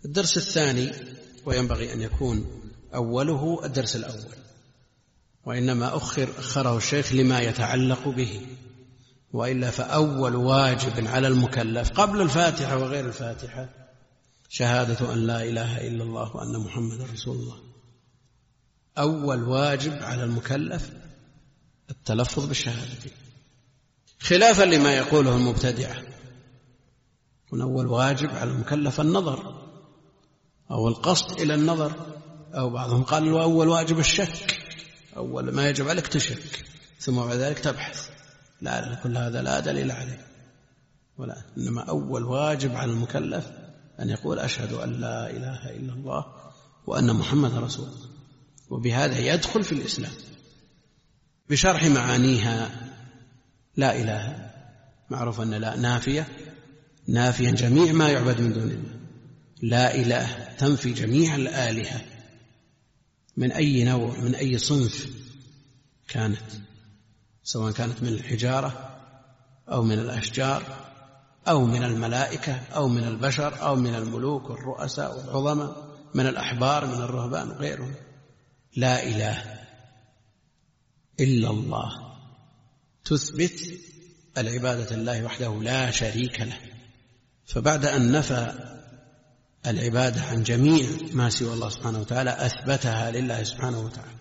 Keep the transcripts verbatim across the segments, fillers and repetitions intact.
الدرس الثاني، وينبغي أن يكون أوله الدرس الأول، وإنما أخر أخره الشيخ لما يتعلق به، وإلا فأول واجب على المكلف قبل الفاتحة وغير الفاتحة شهادة أن لا إله إلا الله وأن محمد رسول الله. أول واجب على المكلف التلفظ بالشهادة، خلافا لما يقوله المبتدعة. من أول واجب على المكلف النظر أو القصد إلى النظر، أو بعضهم قال له أول واجب الشك، أول ما يجب عليك تشك ثم بعد ذلك تبحث. لا، كل هذا لا دليل عليه، ولا إنما أول واجب على المكلف أن يقول أشهد أن لا إله إلا الله وأن محمد رسول الله، وبهذا يدخل في الإسلام. بشرح معانيها. لا إله معروف أن لا نافية، نافيا جميع ما يعبد من دون الله. لا إله تنفي جميع الآلهة من أي نوع، من أي صنف كانت، سواء كانت من الحجارة أو من الأشجار أو من الملائكة أو من البشر أو من الملوك والرؤساء والعظماء، من الأحبار من الرهبان وغيرهم. لا إله إلا الله تثبت العبادة لله وحده لا شريك له. فبعد أن نفى العبادة عن جميع ما سوى الله سبحانه وتعالى أثبتها لله سبحانه وتعالى.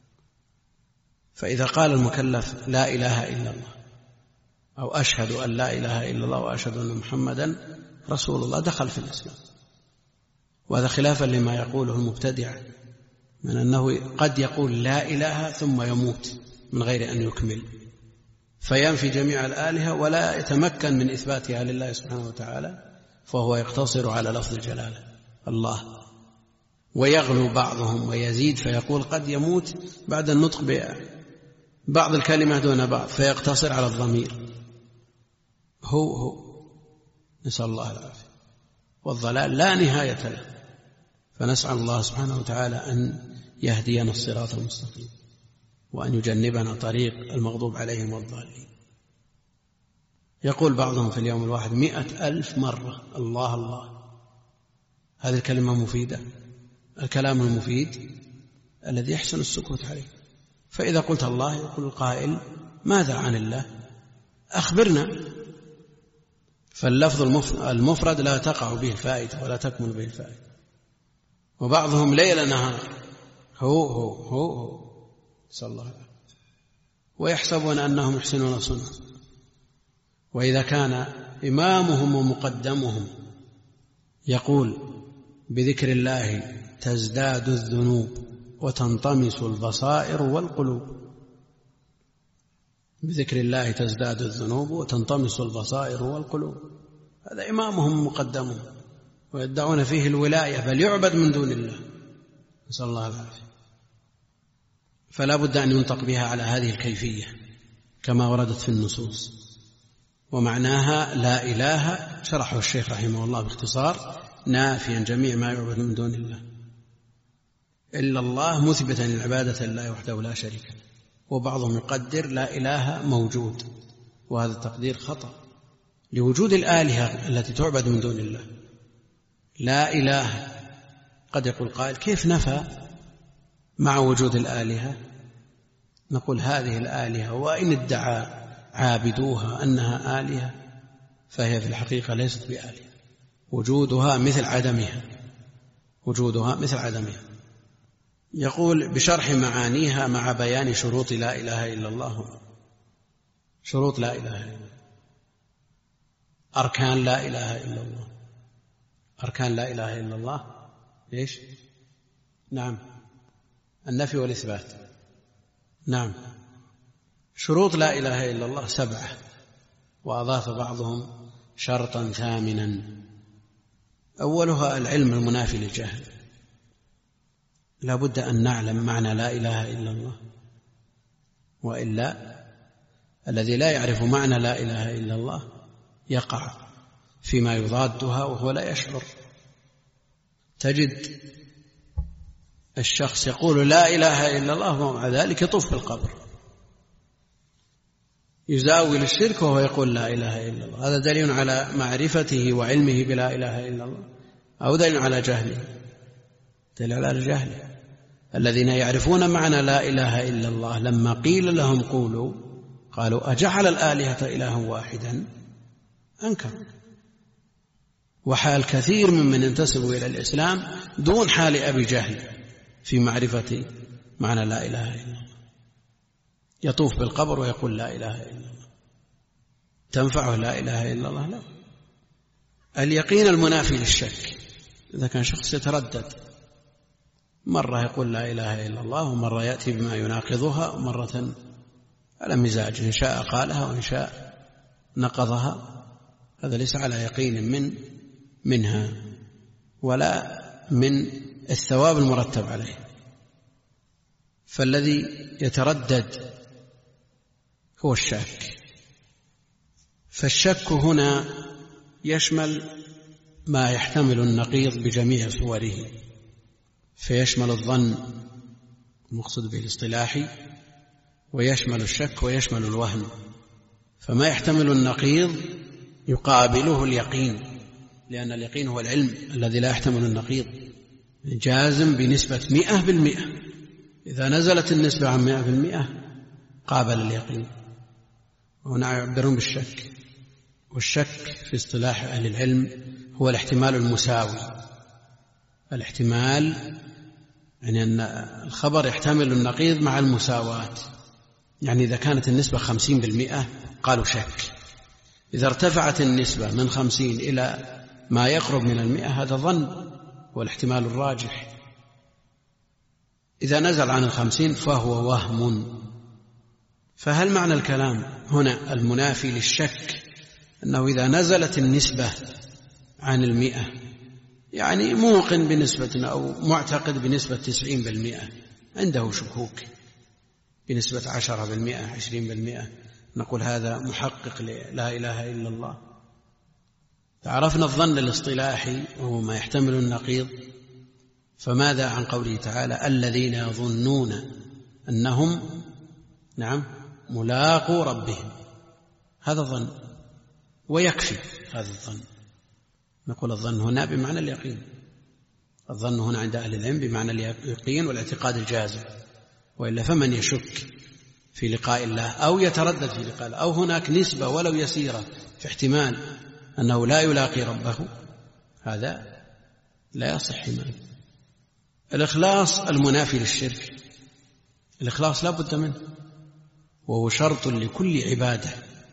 فإذا قال المكلف لا إله إلا الله أو أشهد أن لا إله إلا الله وأشهد أن محمدا رسول الله دخل في الإسلام. وهذا خلافا لما يقوله المبتدع من أنه قد يقول لا إله ثم يموت من غير أن يكمل، فينفي جميع الآلهة ولا يتمكن من إثباتها لله سبحانه وتعالى، فهو يقتصر على لفظ الجلالة الله. ويغلو بعضهم ويزيد فيقول قد يموت بعد النطق ببعض الكلمة دون بعض فيقتصر على الضمير. هو هو نسأل الله العافية. والضلال لا نهاية له، فنسأل الله سبحانه وتعالى أن يهدينا الصراط المستقيم وأن يجنبنا طريق المغضوب عليهم والضالين. يقول بعضهم في اليوم الواحد مئة ألف مرة الله الله. هذه الكلمة مفيدة، الكلام المفيد الذي يحسن السكوت عليه. فإذا قلت الله يقول القائل ماذا عن الله؟ أخبرنا. فاللفظ المفرد لا تقع به الفائدة ولا تكمل به الفائدة. وبعضهم ليل نهار هو هو هو, هو. صلى الله عليه وسلم، ويحسبون أنهم يحسنون صنعا. وإذا كان إمامهم ومقدمهم يقول بذكر الله تزداد الذنوب وتنطمس البصائر والقلوب، بذكر الله تزداد الذنوب وتنطمس البصائر والقلوب، هذا إمامهم مقدمهم ويدعون فيه الولاية، بل يعبد من دون الله، نسأل الله العافية. فلا بد أن ينطق بها على هذه الكيفية كما وردت في النصوص. ومعناها لا إله شرحه الشيخ رحمه الله باختصار نافيا جميع ما يعبد من دون الله إلا الله، مثبتا العبادة لله وحده لا شريك له. وبعضهم يقدر لا إله موجود، وهذا التقدير خطأ لوجود الآلهة التي تعبد من دون الله. لا إله قد يقول قائل كيف نفى مع وجود الآلهة؟ نقول هذه الآلهة وإن ادعى عابدوها أنها آلهة فهي في الحقيقة ليست بآلهة، وجودها مثل عدمها، وجودها مثل عدمها. يقول بشرح معانيها مع بيان شروط لا إله إلا الله. شروط لا إله إلا الله، أركان لا إله إلا الله. أركان لا إله إلا الله إيش؟ نعم، النفي والإثبات. نعم. شروط لا إله إلا الله سبعة، وأضاف بعضهم شرطا ثامنا. أولها العلم المنافي للجهل. لا بد أن نعلم معنى لا إله إلا الله، وإلا الذي لا يعرف معنى لا إله إلا الله يقع فيما يضادها وهو لا يشعر. تجد الشخص يقول لا إله إلا الله ومع ذلك يطوف في القبر، يزاول الشرك وهو يقول لا إله إلا الله. هذا دليل على معرفته وعلمه بلا إله إلا الله، أو دليل على جهله؟ دليل على جهله. الذين يعرفون معنى لا إله إلا الله لما قيل لهم قولوا قالوا أجعل الآلهة إلها واحدا أنكروا. وحال كثير ممن ينتسب إلى الإسلام دون حال أبي جهل في معرفة معنى لا إله إلا الله، يطوف بالقبر ويقول لا إله إلا الله. تنفعه لا إله إلا الله؟ لا. اليقين المنافي للشك. إذا كان شخص يتردد، مرة يقول لا إله إلا الله ومرة يأتي بما يناقضها ومرة على مزاج، إن شاء قالها وإن شاء نقضها، هذا ليس على يقين من منها ولا من الثواب المرتب عليه. فالذي يتردد هو الشك. فالشك هنا يشمل ما يحتمل النقيض بجميع صوره، فيشمل الظن المقصود به الاصطلاحي، ويشمل الشك، ويشمل الوهم. فما يحتمل النقيض يقابله اليقين، لأن اليقين هو العلم الذي لا يحتمل النقيض، جازم بنسبة مئة بالمئة. إذا نزلت النسبة عن مئة بالمئة قابل اليقين. وهنا يعبرون بالشك، والشك في اصطلاح أهل العلم هو الاحتمال المساوي. الاحتمال يعني أن الخبر يحتمل النقيض مع المساواة، يعني إذا كانت النسبة خمسين بالمئة قالوا شك، إذا ارتفعت النسبة من خمسين إلى ما يقرب من المئة هذا ظن والاحتمال الراجح. إذا نزل عن الخمسين فهو وهم. فهل معنى الكلام هنا المنافي للشك أنه إذا نزلت النسبة عن المئة، يعني موقن بنسبة أو معتقد بنسبة تسعين بالمئة، عنده شكوك بنسبة عشرة بالمئة عشرين بالمئة، نقول هذا محقق لا إله إلا الله. تعرفنا الظن الاصطلاحي وهو ما يحتمل النقيض، فماذا عن قوله تعالى الذين يظنون أنهم نعم ملاقو ربهم؟ هذا ظن ويكفي هذا الظن. نقول الظن هنا بمعنى اليقين، الظن هنا عند أهل العلم بمعنى اليقين والاعتقاد الجازم، وإلا فمن يشك في لقاء الله أو يتردد في لقاء الله أو هناك نسبة ولو يسيرة في احتمال أنه لا يلاقي ربه، هذا لا يصح إيمانه. الإخلاص المنافي للشرك، الإخلاص لا بد منه، وهو شرط لكل عبادة،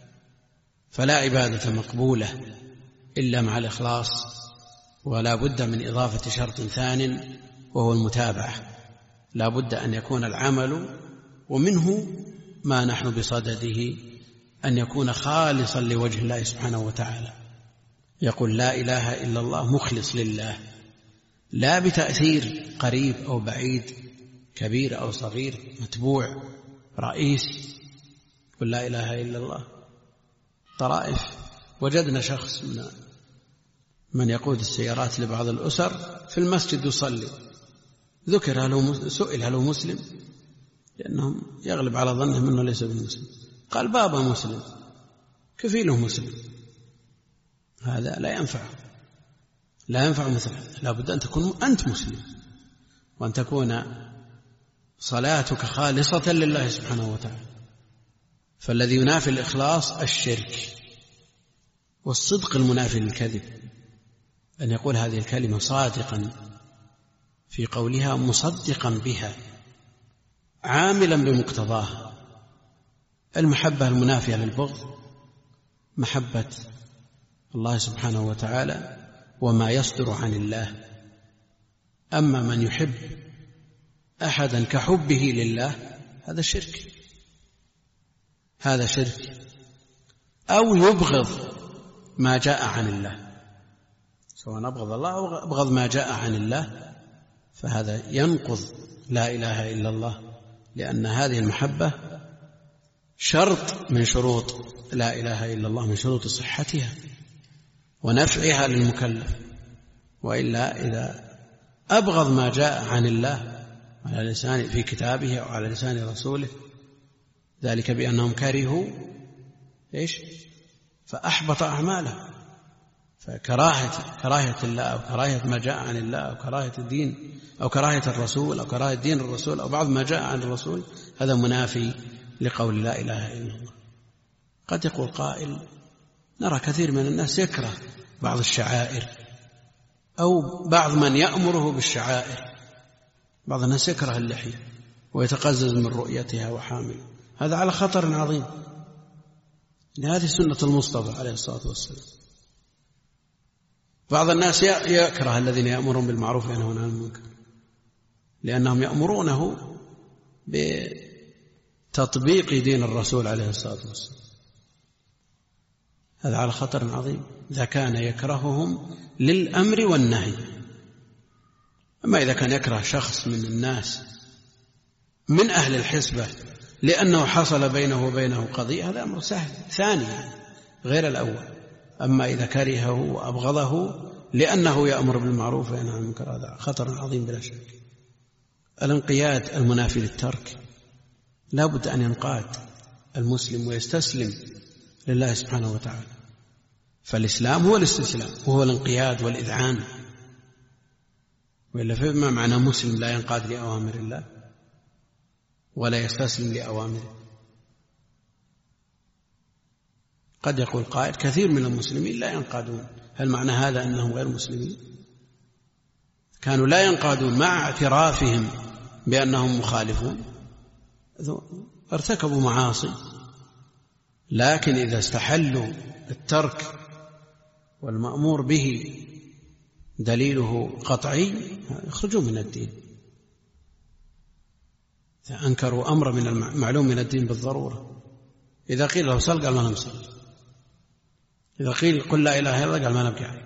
فلا عبادة مقبولة إلا مع الإخلاص، ولا بد من إضافة شرط ثان وهو المتابعة. لا بد أن يكون العمل، ومنه ما نحن بصدده، أن يكون خالصا لوجه الله سبحانه وتعالى. يقول لا إله إلا الله مخلص لله، لا بتأثير قريب أو بعيد، كبير أو صغير، متبوع رئيس، قل لا إله إلا الله. طرائف وجدنا شخص من من يقود السيارات لبعض الأسر في المسجد يصلي، ذكر هل سئل هل هو مسلم، لأنهم يغلب على ظنهم أنه ليس بمسلم، قال بابا مسلم، كفيله مسلم. هذا لا ينفع، لا ينفع مثله. لا بد أن تكون أنت مسلم، وأن تكون صلاتك خالصة لله سبحانه وتعالى. فالذي ينافي الإخلاص الشرك، والصدق المنافي للكذب، أن يقول هذه الكلمة صادقا في قولها مصدقا بها عاملا بمقتضاها. المحبة المنافية للبغض محبة الله سبحانه وتعالى وما يصدر عن الله. أما من يحب أحدا كحبه لله هذا شرك، هذا شرك. أو يبغض ما جاء عن الله، سواء أبغض الله أو أبغض ما جاء عن الله، فهذا ينقض لا إله إلا الله، لأن هذه المحبة شرط من شروط لا إله إلا الله، من شروط صحتها ونفعها للمكلف. وإلا إذا أبغض ما جاء عن الله على لسان في كتابه أو على لسان رسوله، ذلك بأنهم كرهوا إيش؟ فأحبط أعماله، فكراهة كراهية الله أو كراهية ما جاء عن الله أو كراهية الدين أو كراهية الرسول أو كراهية دين الرسول أو بعض ما جاء عن الرسول هذا منافي لقول لا إله إلا الله. قد يقول قائل نرى كثير من الناس يكره بعض الشعائر أو بعض من يأمره بالشعائر، بعض الناس يكره اللحية ويتقزز من رؤيتها وحامل، هذا على خطر عظيم. هذه سنة المصطفى عليه الصلاة والسلام. بعض الناس يكره الذين يأمرون بالمعروف وينهون عن المنكر لأنهم يأمرونه بتطبيق دين الرسول عليه الصلاة والسلام، هذا على خطر عظيم إذا كان يكرههم للأمر والنهي. أما إذا كان يكره شخص من الناس من أهل الحسبة لأنه حصل بينه وبينه قضية هذا أمر سهل ثاني غير الأول. أما إذا كرهه وأبغضه لأنه يأمر بالمعروف وينهى عن المنكر هذا خطر عظيم بلا شك. الانقياد المنافي للترك لا بد أن ينقاد المسلم ويستسلم لله سبحانه وتعالى، فالإسلام هو الاستسلام وهو الانقياد والإذعان، وإلا فما معنى مسلم لا ينقاد لأوامر الله ولا يستسلم لأوامره؟ قد يقول قائل كثير من المسلمين لا ينقادون، هل معنى هذا أنهم غير مسلمين؟ كانوا لا ينقادون مع اعترافهم بأنهم مخالفون، ارتكبوا معاصي، لكن إذا استحلوا الترك والمأمور به دليله قطعي يخرجون من الدين. إذا أنكروا أمر من المعلوم من الدين بالضرورة، إذا قيل له صل قال ما نصلي، إذا قيل قل لا إله إلا الله قال ما نبكي عليه،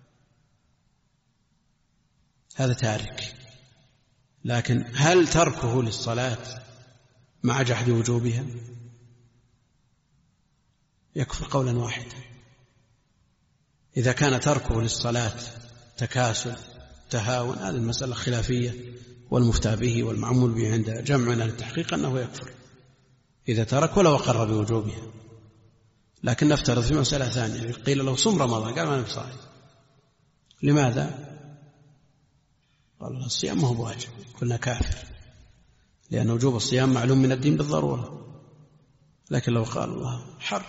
هذا تارك. لكن هل تركه للصلاة مع جحد وجوبها؟ يكفر قولا واحدا. إذا كان تركه للصلاة تكاسل تهاون هذه المسألة خلافية، والمفتى به والمعمول به عند جمع من التحقيق أنه يكفر إذا ترك ولو أقر بوجوبها. لكن نفترض في مسألة ثانية، قيل له صم رمضان قال ما نصائم، لماذا؟ قال الصيام ما هو واجب، قلنا كافر لأن وجوب الصيام معلوم من الدين بالضرورة. لكن لو قال الله حر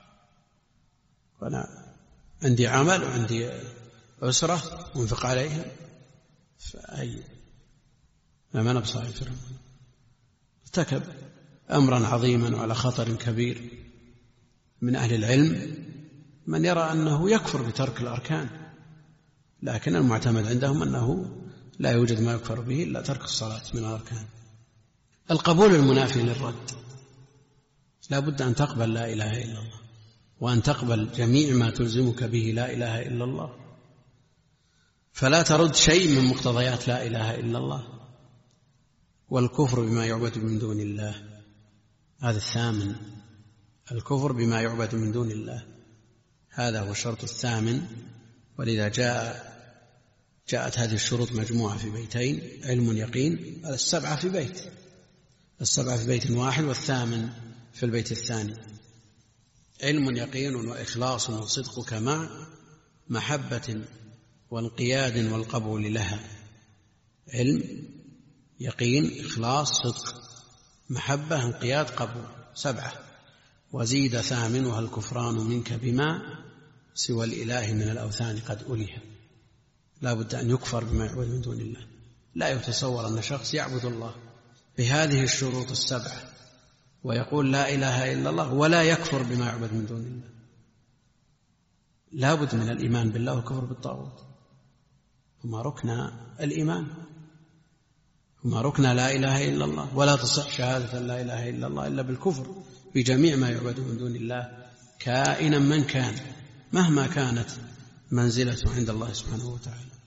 وأنا عندي عمل وعندي أسرة وانفق عليها فأي ما أنا بصائم في رمضان، ارتكب أمرا عظيما وعلى خطر كبير. من أهل العلم من يرى أنه يكفر بترك الأركان، لكن المعتمد عندهم أنه لا يوجد ما يكفر به إلا ترك الصلاة من الأركان. القبول المنافي للرد، لا بد أن تقبل لا إله إلا الله وأن تقبل جميع ما تلزمك به لا إله إلا الله، فلا ترد شيء من مقتضيات لا إله إلا الله. والكفر بما يعبد من دون الله هذا الثامن، الكفر بما يعبد من دون الله هذا هو الشرط الثامن. ولذا جاء جاءت هذه الشروط مجموعة في بيتين، علم يقين، السبعة في بيت، السبعة في بيت واحد والثامن في البيت الثاني. علم يقين وإخلاص وصدقك مع محبة وانقياد والقبول لها. علم يقين إخلاص صدق محبة انقياد قبول، سبعة. وزيد ثامنها الكفران منك بما سوى الإله من الأوثان قد أليها. لا بد أن يكفر بما يعبد من دون الله. لا يتصور أن شخص يعبد الله بهذه الشروط السبعة ويقول لا إله إلا الله ولا يكفر بما يعبد من دون الله. لا بد من الإيمان بالله والكفر بالطاغوت، هما ركن الإيمان، هما ركن لا إله إلا الله. ولا تصح شهادة لا إله إلا الله إلا بالكفر بجميع ما يعبد من دون الله كائنا من كان، مهما كانت منزلته عند الله سبحانه وتعالى.